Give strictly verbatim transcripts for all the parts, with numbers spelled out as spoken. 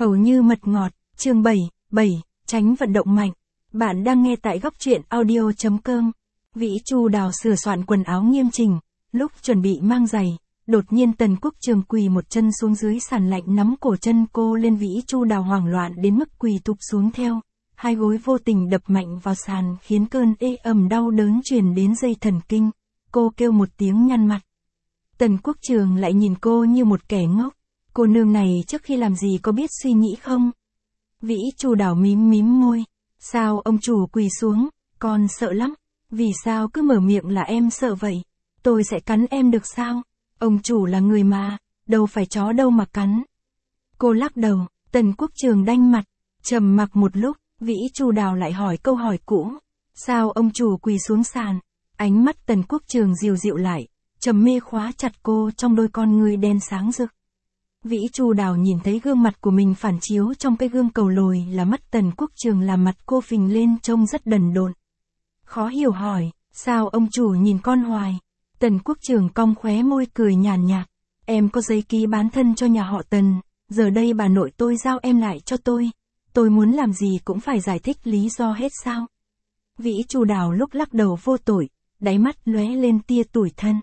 Hầu như mật ngọt, chương bảy, bảy, tránh vận động mạnh. Bạn đang nghe tại góc truyện audio chấm com. Vĩ Chu Đào sửa soạn quần áo nghiêm chỉnh, lúc chuẩn bị mang giày, đột nhiên Tần Quốc Trường quỳ một chân xuống dưới sàn lạnh nắm cổ chân cô lên. Vĩ Chu Đào hoảng loạn đến mức quỳ thụp xuống theo, hai gối vô tình đập mạnh vào sàn khiến cơn ê ẩm đau đớn truyền đến dây thần kinh. Cô kêu một tiếng nhăn mặt. Tần Quốc Trường lại nhìn cô như một kẻ ngốc. Cô nương này trước khi làm gì có biết suy nghĩ không? Vĩ Chu Đào mím mím môi. Sao ông chủ quỳ xuống, con sợ lắm. Vì sao cứ mở miệng là em sợ vậy? Tôi sẽ cắn em được sao? Ông chủ là người mà, đâu phải chó đâu mà cắn. Cô lắc đầu. Tần Quốc Trường đanh mặt, trầm mặc một lúc, Vĩ Chu Đào lại hỏi câu hỏi cũ. Sao ông chủ quỳ xuống sàn? Ánh mắt Tần Quốc Trường dịu dịu lại, trầm mê khóa chặt cô trong đôi con ngươi đen sáng rực. Vĩ Chu Đào nhìn thấy gương mặt của mình phản chiếu trong cái gương cầu lồi là mắt Tần Quốc Trường, làm mặt cô phình lên trông rất đần độn. Khó hiểu hỏi, sao ông chủ nhìn con hoài? Tần Quốc Trường cong khóe môi cười nhàn nhạt. Em có giấy ký bán thân cho nhà họ Tần, giờ đây bà nội tôi giao em lại cho tôi. Tôi muốn làm gì cũng phải giải thích lý do hết sao? Vĩ Chu Đào lúc lắc đầu vô tội, đáy mắt lóe lên tia tủi thân.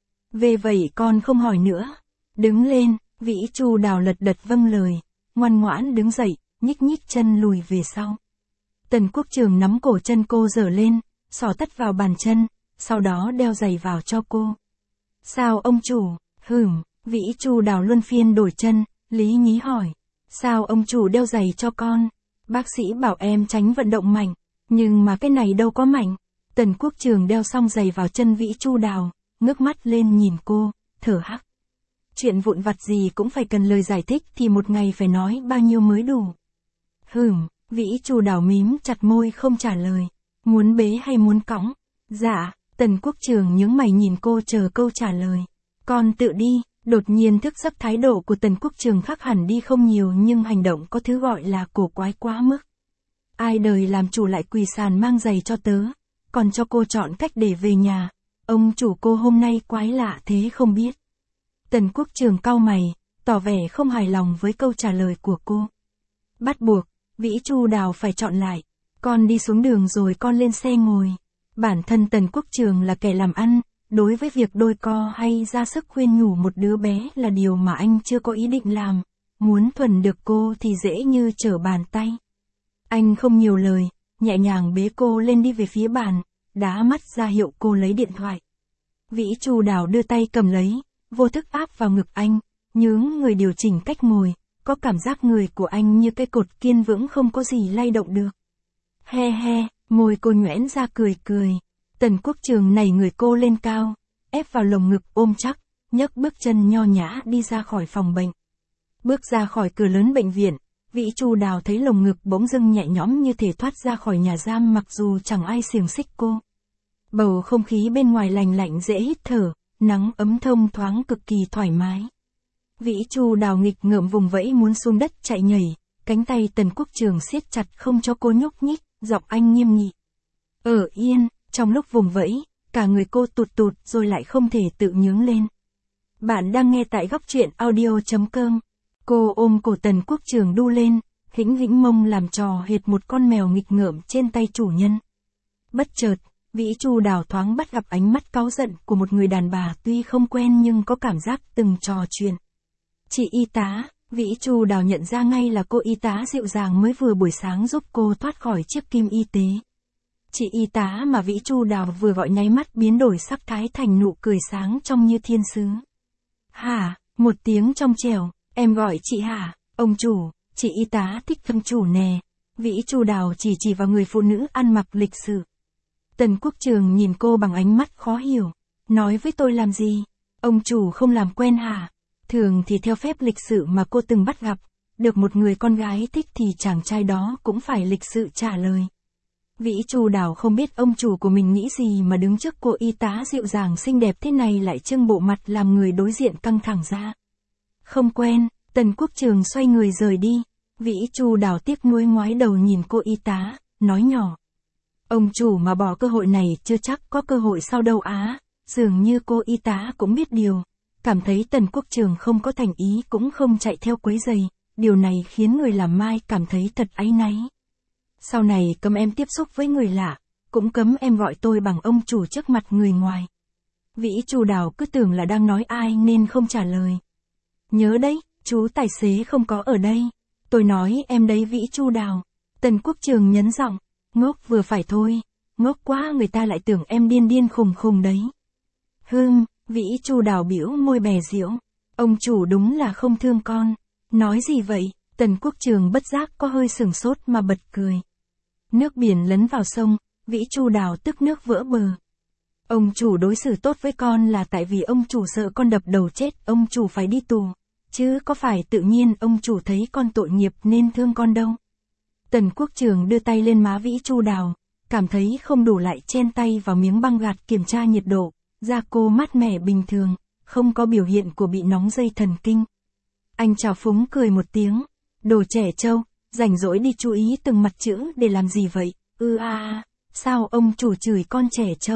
Về vậy con không hỏi nữa. Đứng lên. Vĩ Chu Đào lật đật vâng lời, ngoan ngoãn đứng dậy, nhích nhích chân lùi về sau. Tần Quốc Trường nắm cổ chân cô giở lên, xỏ tất vào bàn chân, sau đó đeo giày vào cho cô. Sao ông chủ? Hửm, Vĩ Chu Đào luân phiên đổi chân, lý nhí hỏi. Sao ông chủ đeo giày cho con? Bác sĩ bảo em tránh vận động mạnh, nhưng mà cái này đâu có mạnh. Tần Quốc Trường đeo xong giày vào chân Vĩ Chu Đào, ngước mắt lên nhìn cô, thở hắc. Chuyện vụn vặt gì cũng phải cần lời giải thích thì một ngày phải nói bao nhiêu mới đủ. Hửm, Vĩ Chu Đào mím chặt môi không trả lời. Muốn bế hay muốn cõng? Dạ, Tần Quốc Trường nhướng mày nhìn cô chờ câu trả lời. Con tự đi. Đột nhiên thức giấc, thái độ của Tần Quốc Trường khác hẳn đi không nhiều nhưng hành động có thứ gọi là cổ quái quá mức. Ai đời làm chủ lại quỳ sàn mang giày cho tớ, còn cho cô chọn cách để về nhà. Ông chủ cô hôm nay quái lạ thế không biết. Tần Quốc Trường cau mày, tỏ vẻ không hài lòng với câu trả lời của cô. Bắt buộc, Vĩ Chu Đào phải chọn lại. Con đi xuống đường rồi con lên xe ngồi. Bản thân Tần Quốc Trường là kẻ làm ăn, đối với việc đôi co hay ra sức khuyên nhủ một đứa bé là điều mà anh chưa có ý định làm. Muốn thuần được cô thì dễ như trở bàn tay. Anh không nhiều lời, nhẹ nhàng bế cô lên đi về phía bàn, đá mắt ra hiệu cô lấy điện thoại. Vĩ Chu Đào đưa tay cầm lấy, vô thức áp vào ngực anh, nhướng người điều chỉnh cách ngồi, có cảm giác người của anh như cái cột kiên vững không có gì lay động được. He he, môi cô nhoẻn ra cười cười. Tần Quốc Trường nảy người cô lên cao, ép vào lồng ngực ôm chắc, nhấc bước chân nho nhã đi ra khỏi phòng bệnh. Bước ra khỏi cửa lớn bệnh viện, Vĩ Chu Đào thấy lồng ngực bỗng dưng nhẹ nhõm như thể thoát ra khỏi nhà giam mặc dù chẳng ai xiềng xích cô. Bầu không khí bên ngoài lành lạnh dễ hít thở, nắng ấm thông thoáng cực kỳ thoải mái. Vĩ Chu Đào nghịch ngợm vùng vẫy muốn xuống đất chạy nhảy, cánh tay Tần Quốc Trường siết chặt không cho cô nhúc nhích, giọng anh nghiêm nghị. Ở yên. Trong lúc vùng vẫy, cả người cô tụt tụt rồi lại không thể tự nhướng lên. Bạn đang nghe tại góc truyện audio chấm com. Cô ôm cổ Tần Quốc Trường đu lên, hĩnh hĩnh mông làm trò hệt một con mèo nghịch ngợm trên tay chủ nhân. Bất chợt, Vĩ Chu Đào thoáng bắt gặp ánh mắt cáu giận của một người đàn bà tuy không quen nhưng có cảm giác từng trò chuyện. Chị y tá, Vĩ Chu Đào nhận ra ngay là cô y tá dịu dàng mới vừa buổi sáng giúp cô thoát khỏi chiếc kim y tế. Chị y tá mà Vĩ Chu Đào vừa gọi nháy mắt biến đổi sắc thái thành nụ cười sáng trong như thiên sứ. Hả, một tiếng trong trẻo, em gọi chị hả, ông chủ, chị y tá thích thâm chủ nè. Vĩ Chu Đào chỉ chỉ vào người phụ nữ ăn mặc lịch sự. Tần Quốc Trường nhìn cô bằng ánh mắt khó hiểu. Nói với tôi làm gì? Ông chủ không làm quen hả? Thường thì theo phép lịch sự mà cô từng bắt gặp, được một người con gái thích thì chàng trai đó cũng phải lịch sự trả lời. Vĩ Chu Đào không biết ông chủ của mình nghĩ gì mà đứng trước cô y tá dịu dàng xinh đẹp thế này lại trưng bộ mặt làm người đối diện căng thẳng ra. Không quen, Tần Quốc Trường xoay người rời đi. Vĩ Chu Đào tiếc nuối ngoái đầu nhìn cô y tá, nói nhỏ. Ông chủ mà bỏ cơ hội này chưa chắc có cơ hội sau đâu á. Dường như cô y tá cũng biết điều, cảm thấy Tần Quốc Trường không có thành ý cũng không chạy theo quấy giày, điều này khiến người làm mai cảm thấy thật áy náy. Sau này cấm em tiếp xúc với người lạ, cũng cấm em gọi tôi bằng ông chủ trước mặt người ngoài. Vĩ Chu Đào cứ tưởng là đang nói ai nên không trả lời. Nhớ đấy, chú tài xế không có ở đây. Tôi nói em đấy Vĩ Chu Đào. Tần Quốc Trường nhấn giọng, ngốc vừa phải thôi, ngốc quá người ta lại tưởng em điên điên khùng khùng đấy. Hừm, Vĩ Chu Đào bĩu môi bè giễu, ông chủ đúng là không thương con. Nói gì vậy? Tần Quốc Trường bất giác có hơi sửng sốt mà bật cười. Nước biển lấn vào sông, Vĩ Chu Đào tức nước vỡ bờ. Ông chủ đối xử tốt với con là tại vì ông chủ sợ con đập đầu chết, ông chủ phải đi tù. Chứ có phải tự nhiên ông chủ thấy con tội nghiệp nên thương con đâu. Tần Quốc Trường đưa tay lên má Vĩ Chu Đào, cảm thấy không đủ lại chen tay vào miếng băng gạt kiểm tra nhiệt độ, da cô mát mẻ bình thường, không có biểu hiện của bị nóng dây thần kinh. Anh chào phúng cười một tiếng, đồ trẻ trâu, rảnh rỗi đi chú ý từng mặt chữ để làm gì vậy, ư a a, sao ông chủ chửi con trẻ trâu.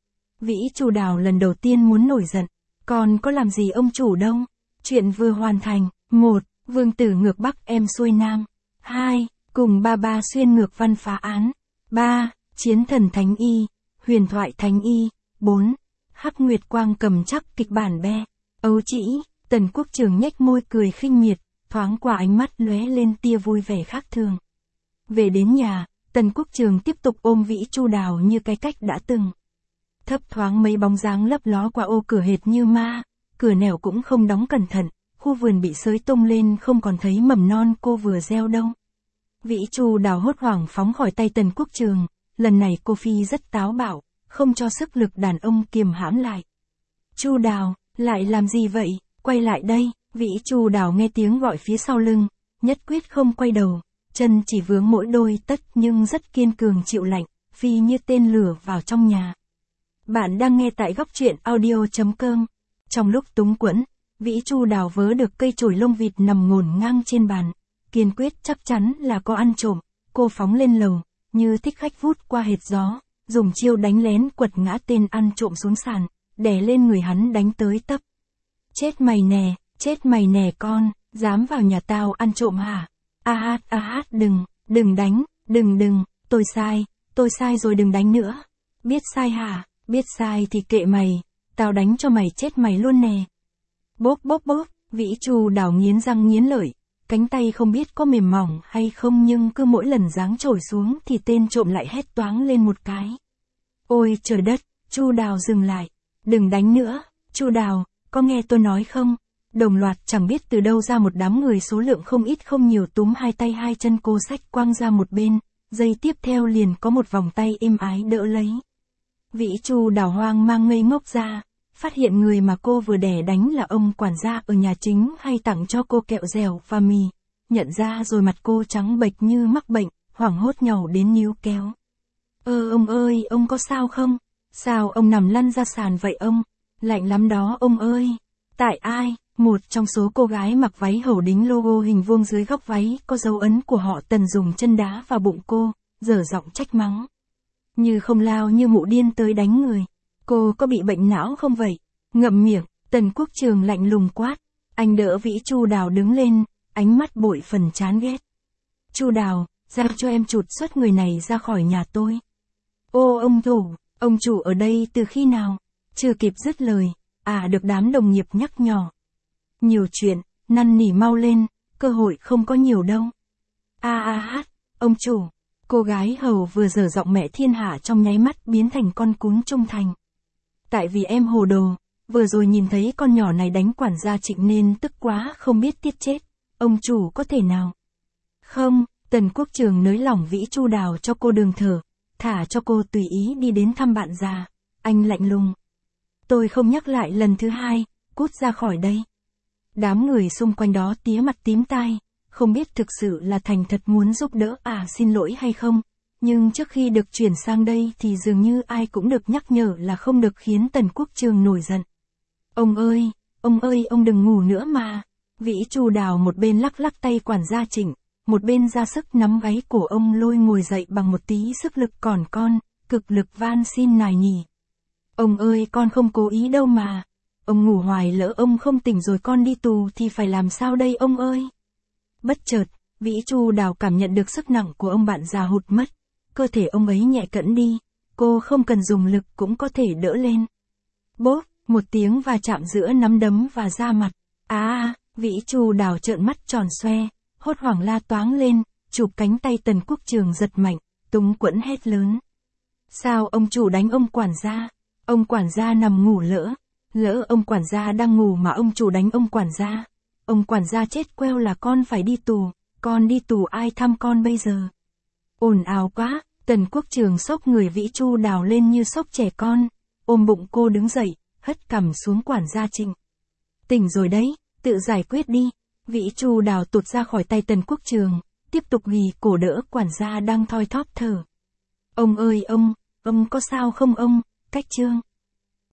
Vĩ Chu Đào lần đầu tiên muốn nổi giận, con có làm gì ông chủ đâu. Chuyện vừa hoàn thành. Một. Vương tử ngược Bắc em xuôi Nam. Hai. Cùng ba ba xuyên ngược văn phá án. Ba. Chiến thần Thánh Y. Huyền thoại Thánh Y. Bốn. Hắc Nguyệt Quang cầm chắc kịch bản be. Ấu chỉ, Tần Quốc Trường nhếch môi cười khinh miệt, thoáng qua ánh mắt lóe lên tia vui vẻ khác thường. Về đến nhà, Tần Quốc Trường tiếp tục ôm Vĩ Chu Đào như cái cách đã từng. Thấp thoáng mấy bóng dáng lấp ló qua ô cửa hệt như ma, cửa nẻo cũng không đóng cẩn thận, khu vườn bị xới tung lên không còn thấy mầm non cô vừa gieo đâu. Vĩ Chu Đào hốt hoảng phóng khỏi tay Tần Quốc Trường, lần này cô Phi rất táo bạo, không cho sức lực đàn ông kiềm hãm lại. Chu Đào, lại làm gì vậy, quay lại đây, Vĩ Chu Đào nghe tiếng gọi phía sau lưng, nhất quyết không quay đầu, chân chỉ vướng mỗi đôi tất nhưng rất kiên cường chịu lạnh, phi như tên lửa vào trong nhà. Bạn đang nghe tại góc truyện audio chấm com. Trong lúc túng quẫn, Vĩ Chu Đào vớ được cây chổi lông vịt nằm ngổn ngang trên bàn, kiên quyết chắc chắn là có ăn trộm, cô phóng lên lầu, như thích khách vút qua hệt gió, dùng chiêu đánh lén quật ngã tên ăn trộm xuống sàn, đè lên người hắn đánh tới tấp. Chết mày nè, chết mày nè con, dám vào nhà tao ăn trộm hả? A hát a hát đừng, đừng đánh, đừng đừng, tôi sai, tôi sai rồi đừng đánh nữa. Biết sai hả? Biết sai thì kệ mày, tao đánh cho mày chết mày luôn nè. Bốp bốp bốp, Vĩ Chu Đào nghiến răng nghiến lợi, cánh tay không biết có mềm mỏng hay không nhưng cứ mỗi lần giáng chổi xuống thì tên trộm lại hét toáng lên một cái. Ôi trời đất, Chu Đào dừng lại, đừng đánh nữa, Chu Đào, có nghe tôi nói không? Đồng loạt chẳng biết từ đâu ra một đám người số lượng không ít không nhiều túm hai tay hai chân cô xách quăng ra một bên, giây tiếp theo liền có một vòng tay êm ái đỡ lấy. Vĩ Chu Đào hoang mang ngây ngốc ra, phát hiện người mà cô vừa đè đánh là ông quản gia ở nhà chính hay tặng cho cô kẹo dẻo và mì. Nhận ra rồi mặt cô trắng bệch như mắc bệnh, hoảng hốt nhàu đến níu kéo. Ơ ông ơi, ông có sao không? Sao ông nằm lăn ra sàn vậy ông? Lạnh lắm đó ông ơi. Tại ai? Một trong số cô gái mặc váy hầu đính logo hình vuông dưới góc váy có dấu ấn của họ Tần dùng chân đá vào bụng cô, dở giọng trách mắng. Như không lao như mụ điên tới đánh người. Cô có bị bệnh não không vậy? Ngậm miệng, Tần Quốc Trường lạnh lùng quát. Anh đỡ Vĩ Chu Đào đứng lên, ánh mắt bội phần chán ghét. Chu Đào, giao cho em trụt xuất người này ra khỏi nhà tôi. Ô ông chủ, ông chủ ở đây từ khi nào? Chưa kịp dứt lời, à được đám đồng nghiệp nhắc nhở. Nhiều chuyện, năn nỉ mau lên, cơ hội không có nhiều đâu. A a hát, ông chủ. Cô gái hầu vừa dở giọng mẹ thiên hạ trong nháy mắt biến thành con cún trung thành. Tại vì em hồ đồ, vừa rồi nhìn thấy con nhỏ này đánh quản gia Trịnh nên tức quá không biết tiết chết. Ông chủ có thể nào? Không, Tần Quốc Trường nới lỏng Vĩ Chu Đào cho cô đường thở, thả cho cô tùy ý đi đến thăm bạn già. Anh lạnh lùng. Tôi không nhắc lại lần thứ hai, cút ra khỏi đây. Đám người xung quanh đó tía mặt tím tai, không biết thực sự là thành thật muốn giúp đỡ à xin lỗi hay không, nhưng trước khi được chuyển sang đây thì dường như ai cũng được nhắc nhở là không được khiến Tần Quốc Trường nổi giận. Ông ơi, ông ơi ông đừng ngủ nữa mà. Vĩ Chu Đào một bên lắc lắc tay quản gia Trịnh, một bên ra sức nắm gáy cổ ông lôi ngồi dậy bằng một tí sức lực còn con, cực lực van xin nài nhỉ. Ông ơi con không cố ý đâu mà. Ông ngủ hoài lỡ ông không tỉnh rồi con đi tù thì phải làm sao đây ông ơi? Bất chợt, Vĩ Chu Đào cảm nhận được sức nặng của ông bạn già hụt mất. Cơ thể ông ấy nhẹ cẫng đi, cô không cần dùng lực cũng có thể đỡ lên. Bốp, một tiếng va chạm giữa nắm đấm và da mặt. Á à, Vĩ Chu Đào trợn mắt tròn xoe, hốt hoảng la toáng lên, chụp cánh tay Tần Quốc Trường giật mạnh, túng quẫn hét lớn. Sao ông chủ đánh ông quản gia? Ông quản gia nằm ngủ lỡ. Lỡ ông quản gia đang ngủ mà ông chủ đánh ông quản gia. Ông quản gia chết queo là con phải đi tù, con đi tù ai thăm con bây giờ? Ồn ào quá, Tần Quốc Trường xốc người Vĩ Chu Đào lên như xốc trẻ con, ôm bụng cô đứng dậy, hất cằm xuống quản gia Trịnh. Tỉnh rồi đấy, tự giải quyết đi. Vĩ Chu Đào tụt ra khỏi tay Tần Quốc Trường, tiếp tục ghi cổ đỡ quản gia đang thoi thóp thở. Ông ơi ông, ông có sao không ông? Cách Trương.